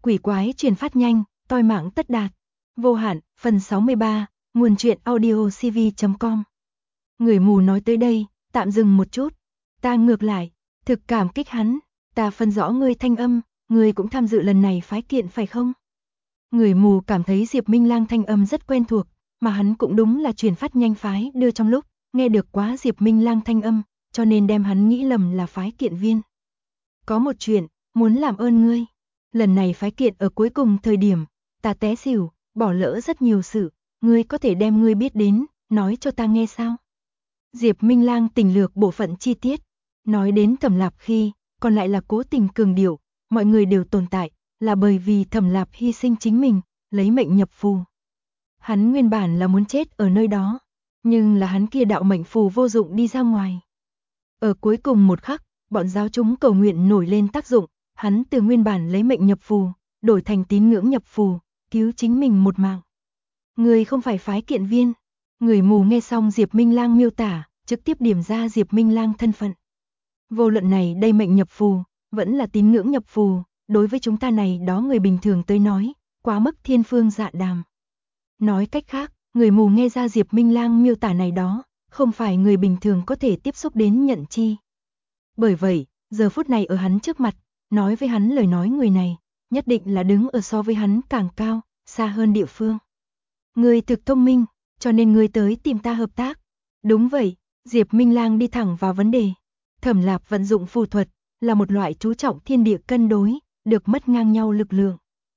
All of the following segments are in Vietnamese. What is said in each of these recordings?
quỷ quái truyền phát nhanh, toi mạng tất đạt. Vô hạn, phần 63, nguồn truyện audio cv.com. Người mù nói tới đây, tạm dừng một chút. Ta ngược lại, thực cảm kích hắn, ta phân rõ ngươi thanh âm, ngươi cũng tham dự lần này phái kiện phải không? Người mù cảm thấy Diệp Minh Lang thanh âm rất quen thuộc, mà hắn cũng đúng là truyền phát nhanh phái đưa trong lúc, nghe được quá Diệp Minh Lang thanh âm, cho nên đem hắn nghĩ lầm là phái kiện viên. Có một chuyện, muốn làm ơn ngươi. Lần này phái kiện ở cuối cùng thời điểm, ta té xỉu, bỏ lỡ rất nhiều sự, ngươi có thể đem ngươi biết đến, nói cho ta nghe sao? Diệp Minh Lang tỉnh lược bộ phận chi tiết, nói đến Thẩm Lạp khi, còn lại là cố tình cường điệu, mọi người đều tồn tại, là bởi vì Thẩm Lạp hy sinh chính mình, lấy mệnh nhập phù. Hắn nguyên bản là muốn chết ở nơi đó, nhưng là hắn kia đạo mệnh phù vô dụng đi ra ngoài. Ở cuối cùng một khắc, bọn giáo chúng cầu nguyện nổi lên tác dụng, hắn từ nguyên bản lấy mệnh nhập phù, đổi thành tín ngưỡng nhập phù, cứu chính mình một mạng. Người không phải phái kiện viên. Người mù nghe xong Diệp Minh Lang miêu tả, trực tiếp điểm ra Diệp Minh Lang thân phận. Vô luận này đây mệnh nhập phù, vẫn là tín ngưỡng nhập phù, đối với chúng ta này đó người bình thường tới nói, quá mức thiên phương dạ đàm. Nói cách khác, người mù nghe ra Diệp Minh Lang miêu tả này đó, không phải người bình thường có thể tiếp xúc đến nhận chi. Bởi vậy, giờ phút này ở hắn trước mặt, nói với hắn lời nói người này, nhất định là đứng ở so với hắn càng cao, xa hơn địa phương. Người thực thông minh, cho nên người tới tìm ta hợp tác. Đúng vậy, Diệp Minh Lang đi thẳng vào vấn đề. Thẩm Lạp vận dụng phù thuật, là một loại chú trọng thiên địa cân đối, được mất ngang nhau lực lượng.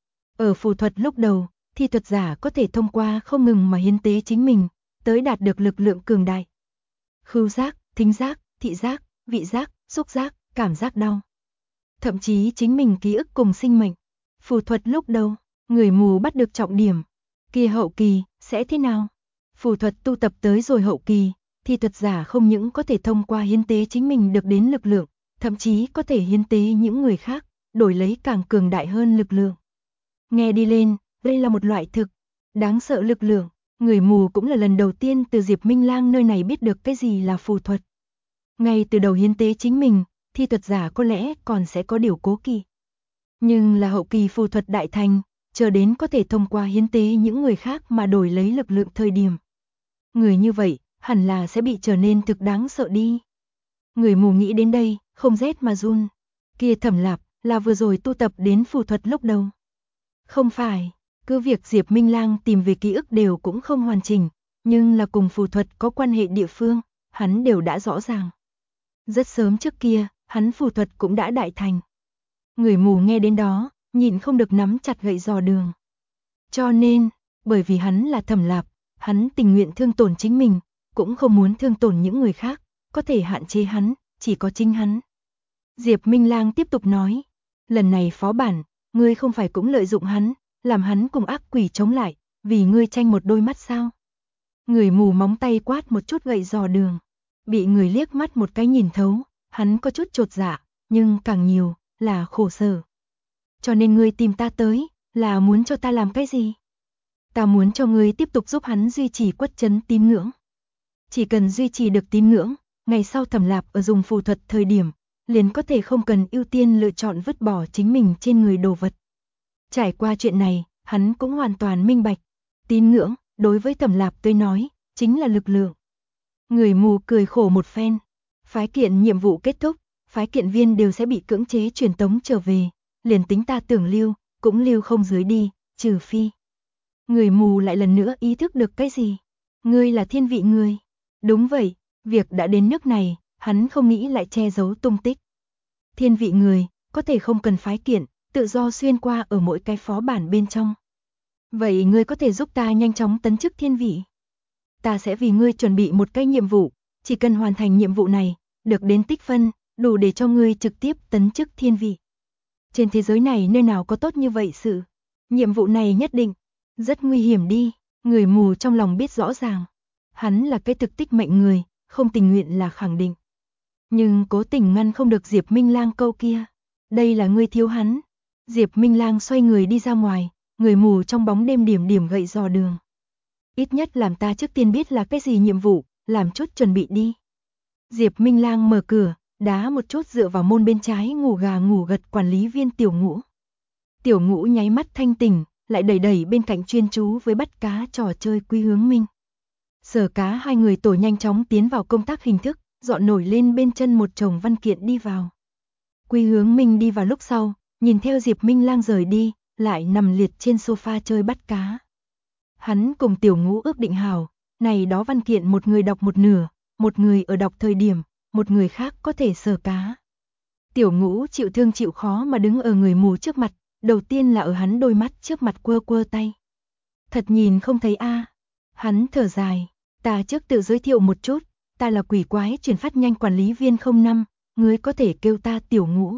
Ở phù thuật lúc đầu, thi thuật giả có thể thông qua không ngừng mà hiến tế chính mình, tới đạt được lực lượng cường đại. Khứu giác, thính giác, thị giác, vị giác, xúc giác, cảm giác đau. Thậm chí chính mình ký ức cùng sinh mệnh. Phù thuật lúc đầu, người mù bắt được trọng điểm. Kia hậu kỳ, sẽ thế nào? Phù thuật tu tập tới rồi hậu kỳ, thi thuật giả không những có thể thông qua hiến tế chính mình được đến lực lượng, thậm chí có thể hiến tế những người khác, đổi lấy càng cường đại hơn lực lượng. Nghe đi lên, đây là một loại thực đáng sợ lực lượng, người mù cũng là lần đầu tiên từ Diệp Minh Lang nơi này biết được cái gì là phù thuật. Ngay từ đầu hiến tế chính mình, thi thuật giả có lẽ còn sẽ có điều cố kỵ. Nhưng là hậu kỳ phù thuật đại thành, chờ đến có thể thông qua hiến tế những người khác mà đổi lấy lực lượng thời điểm. Người như vậy, hẳn là sẽ bị trở nên thực đáng sợ đi. Người mù nghĩ đến đây, không rét mà run. Kia Thẩm Lạp, là vừa rồi tu tập đến phù thuật lúc đầu. Không phải, cứ việc Diệp Minh Lang tìm về ký ức đều cũng không hoàn chỉnh, nhưng là cùng phù thuật có quan hệ địa phương, hắn đều đã rõ ràng. Rất sớm trước kia, hắn phù thuật cũng đã đại thành. Người mù nghe đến đó, nhịn không được nắm chặt gậy dò đường. Cho nên, bởi vì hắn là Thẩm Lạp, hắn tình nguyện thương tổn chính mình, cũng không muốn thương tổn những người khác, có thể hạn chế hắn, chỉ có chính hắn. Diệp Minh Lang tiếp tục nói, lần này phó bản, ngươi không phải cũng lợi dụng hắn, làm hắn cùng ác quỷ chống lại, vì ngươi tranh một đôi mắt sao? Người mù móng tay quát một chút gậy dò đường, bị người liếc mắt một cái nhìn thấu, hắn có chút chột dạ, nhưng càng nhiều là khổ sở. Cho nên ngươi tìm ta tới, là muốn cho ta làm cái gì? Ta muốn cho ngươi tiếp tục giúp hắn duy trì quất trấn tín ngưỡng. Chỉ cần duy trì được tín ngưỡng, ngày sau Thẩm Lạp ở dùng phù thuật thời điểm, liền có thể không cần ưu tiên lựa chọn vứt bỏ chính mình trên người đồ vật. Trải qua chuyện này, hắn cũng hoàn toàn minh bạch. Tín ngưỡng, đối với Thẩm Lạp tới nói, chính là lực lượng. Người mù cười khổ một phen. Phái kiện nhiệm vụ kết thúc, phái kiện viên đều sẽ bị cưỡng chế truyền tống trở về. Liền tính ta tưởng lưu, cũng lưu không dưới đi, trừ phi. Người mù lại lần nữa ý thức được cái gì? Ngươi là thiên vị người. Đúng vậy, việc đã đến nước này, hắn không nghĩ lại che giấu tung tích. Thiên vị người, có thể không cần phái kiện, tự do xuyên qua ở mỗi cái phó bản bên trong. Vậy ngươi có thể giúp ta nhanh chóng tấn chức thiên vị? Ta sẽ vì ngươi chuẩn bị một cái nhiệm vụ, chỉ cần hoàn thành nhiệm vụ này, được đến tích phân, đủ để cho ngươi trực tiếp tấn chức thiên vị. Trên thế giới này nơi nào có tốt như vậy sự? Nhiệm vụ này nhất định rất nguy hiểm đi. Người mù trong lòng biết rõ ràng, hắn là cái thực tích mệnh người, không tình nguyện là khẳng định. Nhưng cố tình ngăn không được Diệp Minh Lang câu kia. Đây là ngươi thiếu hắn. Diệp Minh Lang xoay người đi ra ngoài, người mù trong bóng đêm điểm điểm gậy dò đường. Ít nhất làm ta trước tiên biết là cái gì nhiệm vụ, làm chút chuẩn bị đi. Diệp Minh Lang mở cửa, đá một chút dựa vào môn bên trái ngủ gà ngủ gật quản lý viên Tiểu Ngũ. Tiểu Ngũ nháy mắt thanh tỉnh, lại đẩy đẩy bên cạnh chuyên chú với bắt cá trò chơi Quý Hướng Minh. Sở cá hai người tổ nhanh chóng tiến vào công tác hình thức, dọn nổi lên bên chân một chồng văn kiện đi vào. Quý Hướng Minh đi vào lúc sau, nhìn theo Diệp Minh Lang rời đi, lại nằm liệt trên sofa chơi bắt cá. Hắn cùng Tiểu Ngũ ước định hảo, này đó văn kiện một người đọc một nửa, một người ở đọc thời điểm, một người khác có thể sờ cá. Tiểu Ngũ chịu thương chịu khó mà đứng ở người mù trước mặt, đầu tiên là ở hắn đôi mắt trước mặt quơ quơ tay. Thật nhìn không thấy a. Hắn thở dài, ta trước tự giới thiệu một chút, ta là quỷ quái chuyển phát nhanh quản lý viên 05, ngươi có thể kêu ta Tiểu Ngũ.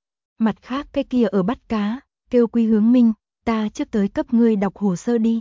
Mặt khác cái kia ở bắt cá, kêu Quý Hướng Minh, ta trước tới cấp ngươi đọc hồ sơ đi.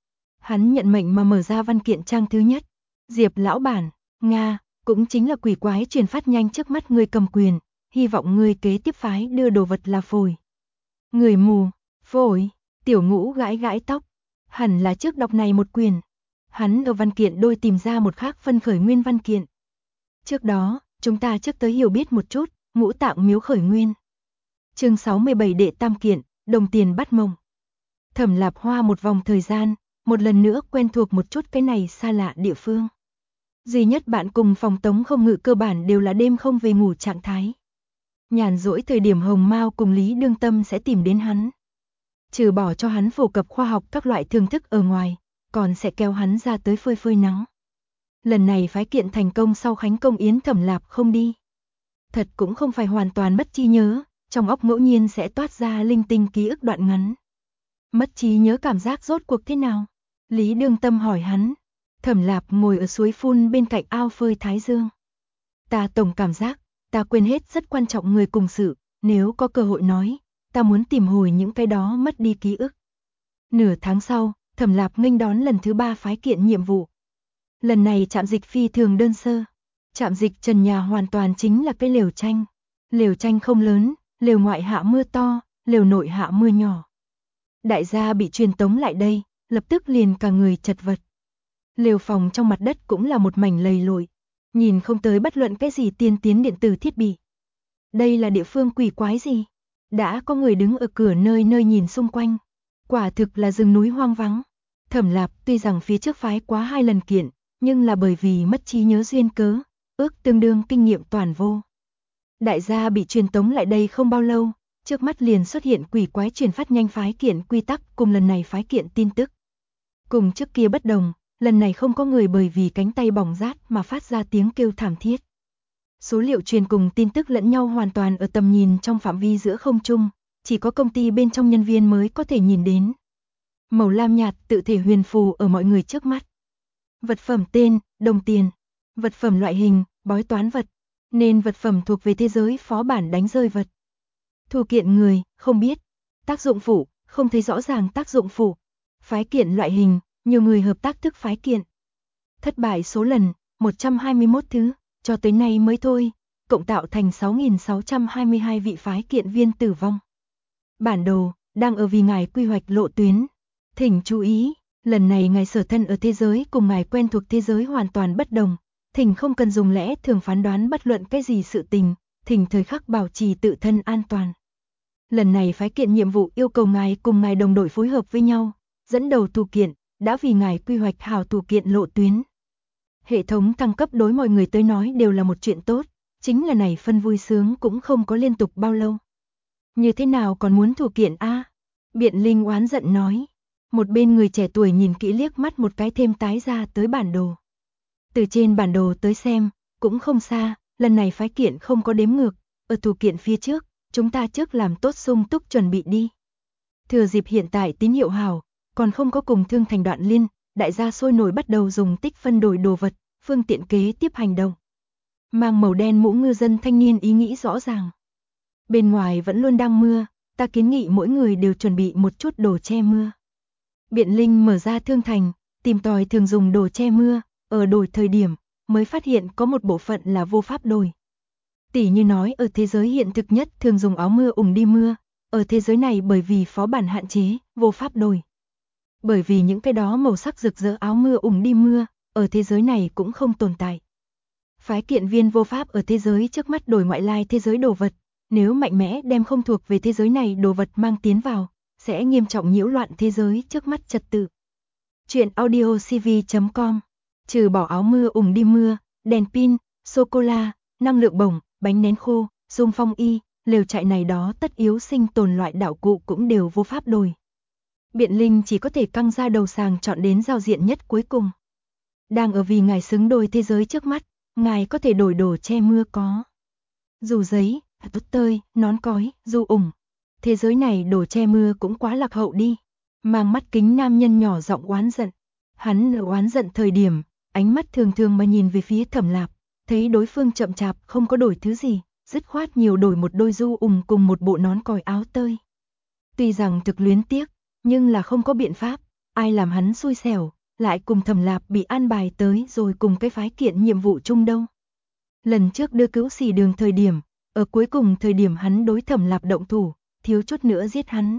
Hắn nhận mệnh mà mở ra văn kiện trang thứ nhất. Diệp lão bản, Nga, cũng chính là quỷ quái truyền phát nhanh trước mắt ngươi cầm quyền, hy vọng ngươi kế tiếp phái đưa đồ vật là phổi. Người mù, phổi, Tiểu Ngũ gãi gãi tóc, hẳn là trước đọc này một quyền. Hắn ở văn kiện đôi tìm ra một khác phân khởi nguyên văn kiện. Trước đó, chúng ta trước tới hiểu biết một chút, ngũ tạng miếu khởi nguyên. Chương 67 đệ tam kiện, đồng tiền bắt mộng. Thẩm Lạp hoa một vòng thời gian, một lần nữa quen thuộc một chút cái này xa lạ địa phương. Duy nhất bạn cùng phòng Tống Không Ngự cơ bản đều là đêm không về ngủ trạng thái. Nhàn rỗi thời điểm Hồng Mao cùng Lý Đương Tâm sẽ tìm đến hắn. Trừ bỏ cho hắn phổ cập khoa học các loại thưởng thức ở ngoài, còn sẽ kéo hắn ra tới phơi phơi nắng. Lần này phái kiện thành công sau khánh công yến Thẩm Lạp không đi. Thật cũng không phải hoàn toàn mất trí nhớ, trong óc ngẫu nhiên sẽ toát ra linh tinh ký ức đoạn ngắn. Mất trí nhớ cảm giác rốt cuộc thế nào? Lý Đương Tâm hỏi hắn. Thẩm Lạp ngồi ở suối phun bên cạnh ao phơi thái dương. Ta tổng cảm giác, ta quên hết rất quan trọng người cùng sự, nếu có cơ hội nói, ta muốn tìm hồi những cái đó mất đi ký ức. Nửa tháng sau, Thẩm Lạp nghênh đón lần thứ 3 phái kiện nhiệm vụ. Lần này trạm dịch phi thường đơn sơ. Trạm dịch trần nhà hoàn toàn chính là cái lều tranh. Lều tranh không lớn, lều ngoại hạ mưa to, lều nội hạ mưa nhỏ. Đại gia bị truyền tống lại đây, lập tức liền cả người chật vật. Lều phòng trong mặt đất cũng là một mảnh lầy lội, nhìn không tới bất luận cái gì tiên tiến điện tử thiết bị. Đây là địa phương quỷ quái gì? Đã có người đứng ở cửa nơi nơi nhìn xung quanh. Quả thực là rừng núi hoang vắng. Thẩm Lạp tuy rằng phía trước phái quá 2 lần kiện, nhưng là bởi vì mất trí nhớ duyên cớ, ước tương đương kinh nghiệm toàn vô. Đại gia bị truyền tống lại đây không bao lâu, trước mắt liền xuất hiện quỷ quái truyền phát nhanh phái kiện quy tắc cùng lần này phái kiện tin tức. Cùng trước kia bất đồng, lần này không có người bởi vì cánh tay bỏng rát mà phát ra tiếng kêu thảm thiết. Số liệu truyền cùng tin tức lẫn nhau hoàn toàn ở tầm nhìn trong phạm vi giữa không trung, chỉ có công ty bên trong nhân viên mới có thể nhìn đến. Màu lam nhạt tự thể huyền phù ở mọi người trước mắt. Vật phẩm tên, đồng tiền. Vật phẩm loại hình, bói toán vật. Nên vật phẩm thuộc về thế giới phó bản đánh rơi vật. Thủ kiện người, không biết. Tác dụng phụ, không thấy rõ ràng tác dụng phụ. Phái kiện loại hình, nhiều người hợp tác thức phái kiện. Thất bại số lần, 121 thứ, cho tới nay mới thôi, cộng tạo thành 6.622 vị phái kiện viên tử vong. Bản đồ, đang ở vì ngài quy hoạch lộ tuyến. Thỉnh chú ý, lần này ngài sở thân ở thế giới cùng ngài quen thuộc thế giới hoàn toàn bất đồng. Thỉnh không cần dùng lẽ thường phán đoán bất luận cái gì sự tình, thỉnh thời khắc bảo trì tự thân an toàn. Lần này phái kiện nhiệm vụ yêu cầu ngài cùng ngài đồng đội phối hợp với nhau, dẫn đầu thủ kiện, đã vì ngài quy hoạch hảo thủ kiện lộ tuyến. Hệ thống thăng cấp đối mọi người tới nói đều là một chuyện tốt, chính là này phân vui sướng cũng không có liên tục bao lâu. Như thế nào còn muốn thủ kiện a? Biện Linh oán giận nói. Một bên người trẻ tuổi nhìn kỹ liếc mắt một cái thêm tái ra tới bản đồ. Từ trên bản đồ tới xem, cũng không xa, lần này phái kiện không có đếm ngược, ở thủ kiện phía trước, chúng ta trước làm tốt sung túc chuẩn bị đi. Thừa dịp hiện tại tín hiệu hảo, còn không có cùng thương thành đoạn liên, đại gia sôi nổi bắt đầu dùng tích phân đổi đồ vật, phương tiện kế tiếp hành động. Mang màu đen mũ ngư dân thanh niên ý nghĩ rõ ràng. Bên ngoài vẫn luôn đang mưa, ta kiến nghị mỗi người đều chuẩn bị một chút đồ che mưa. Biện Linh mở ra thương thành, tìm tòi thường dùng đồ che mưa, ở đổi thời điểm, mới phát hiện có một bộ phận là vô pháp đổi. Tỷ như nói ở thế giới hiện thực nhất thường dùng áo mưa ủng đi mưa, ở thế giới này bởi vì phó bản hạn chế, vô pháp đổi. Bởi vì những cái đó màu sắc rực rỡ áo mưa ủng đi mưa, ở thế giới này cũng không tồn tại. Phái kiện viên vô pháp ở thế giới trước mắt đổi ngoại lai thế giới đồ vật, nếu mạnh mẽ đem không thuộc về thế giới này đồ vật mang tiến vào, sẽ nghiêm trọng nhiễu loạn thế giới trước mắt trật tự. Chuyện audio cv.com. Trừ bỏ áo mưa ủng đi mưa, đèn pin, sô-cô-la, năng lượng bổng, bánh nén khô, dung phong y, lều trại này đó tất yếu sinh tồn loại đạo cụ cũng đều vô pháp đổi. Biện Linh chỉ có thể căng ra đầu sàng chọn đến giao diện nhất cuối cùng. Đang ở vì ngài xứng đôi thế giới trước mắt, ngài có thể đổi đồ che mưa có dù giấy, tốt tơi, nón cói, dù ủng. Thế giới này đồ che mưa cũng quá lạc hậu đi. Mang mắt kính nam nhân nhỏ giọng oán giận. Hắn ở oán giận thời điểm, ánh mắt thường thường mà nhìn về phía Thẩm Lạp, thấy đối phương chậm chạp không có đổi thứ gì, dứt khoát nhiều đổi một đôi du ủng cùng một bộ nón còi áo tơi. Tuy rằng thực luyến tiếc, nhưng là không có biện pháp, ai làm hắn xui xẻo, lại cùng Thẩm Lạp bị an bài tới rồi cùng cái phái kiện nhiệm vụ chung đâu. Lần trước đưa cứu xì đường thời điểm, ở cuối cùng thời điểm hắn đối Thẩm Lạp động thủ, thiếu chút nữa giết hắn.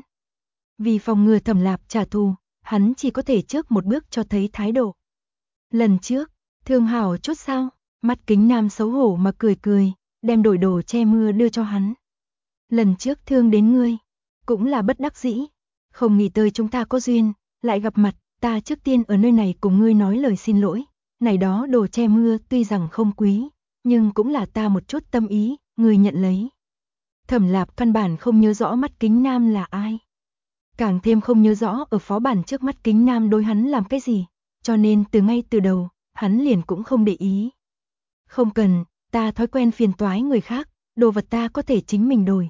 Vì phòng ngừa Thẩm Lạp trả thù, hắn chỉ có thể trước một bước cho thấy thái độ. Lần trước, thương hảo chút sao, mắt kính nam xấu hổ mà cười cười, đem đổi đồ che mưa đưa cho hắn. Lần trước thương đến ngươi, cũng là bất đắc dĩ, không nghĩ tới chúng ta có duyên, lại gặp mặt, ta trước tiên ở nơi này cùng ngươi nói lời xin lỗi, này đó đồ che mưa tuy rằng không quý, nhưng cũng là ta một chút tâm ý, ngươi nhận lấy. Thẩm Lạp căn bản không nhớ rõ mắt kính nam là ai. Càng thêm không nhớ rõ ở phó bản trước mắt kính nam đối hắn làm cái gì, cho nên từ ngay từ đầu, hắn liền cũng không để ý. Không cần, ta thói quen phiền toái người khác, đồ vật ta có thể chính mình đổi.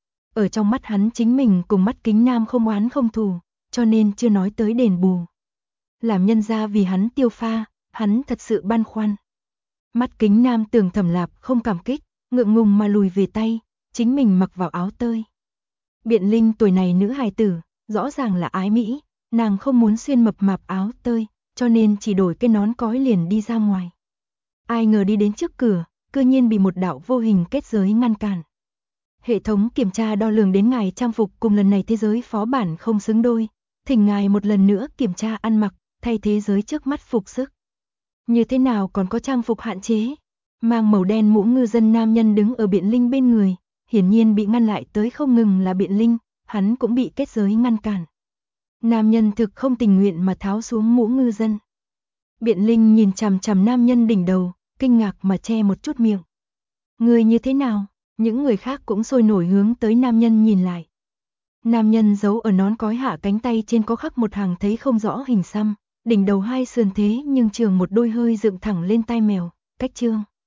Ở trong mắt hắn chính mình cùng mắt kính nam không oán không thù, cho nên chưa nói tới đền bù. Làm nhân ra vì hắn tiêu pha, hắn thật sự băn khoăn. Mắt kính nam tưởng Thẩm Lạp không cảm kích, ngượng ngùng mà lùi về tay, chính mình mặc vào áo tơi. Biện Linh tuổi này nữ hài tử, rõ ràng là ái mỹ, nàng không muốn xuyên mập mạp áo tơi, cho nên chỉ đổi cái nón cói liền đi ra ngoài. Ai ngờ đi đến trước cửa, cư nhiên bị một đạo vô hình kết giới ngăn cản. Hệ thống kiểm tra đo lường đến ngài trang phục cùng lần này thế giới phó bản không xứng đôi, thỉnh ngài một lần nữa kiểm tra ăn mặc, thay thế giới trước mắt phục sức. Như thế nào còn có trang phục hạn chế? Mang màu đen mũ ngư dân nam nhân đứng ở Biện Linh bên người, hiển nhiên bị ngăn lại tới không ngừng là Biện Linh, hắn cũng bị kết giới ngăn cản. Nam nhân thực không tình nguyện mà tháo xuống mũ ngư dân. Biện Linh nhìn chằm chằm nam nhân đỉnh đầu, kinh ngạc mà che một chút miệng. Người như thế nào? Những người khác cũng sôi nổi hướng tới nam nhân nhìn lại. Nam nhân giấu ở nón cói hạ cánh tay trên có khắc một hàng thấy không rõ hình xăm, đỉnh đầu hai sườn thế nhưng trường một đôi hơi dựng thẳng lên tai mèo, cách trương.